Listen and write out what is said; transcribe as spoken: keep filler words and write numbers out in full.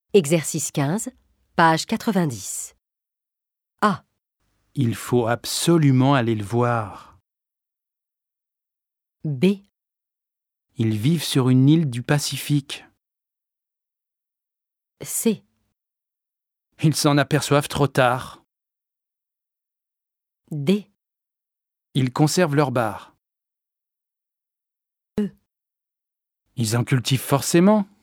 Exercice quinze, page quatre-vingt-dix. A. Il faut absolument aller le voir. B. Ils vivent sur une île du Pacifique. C. Ils s'en aperçoivent trop tard. D. Ils conservent leur bar. E. Ils en cultivent forcément.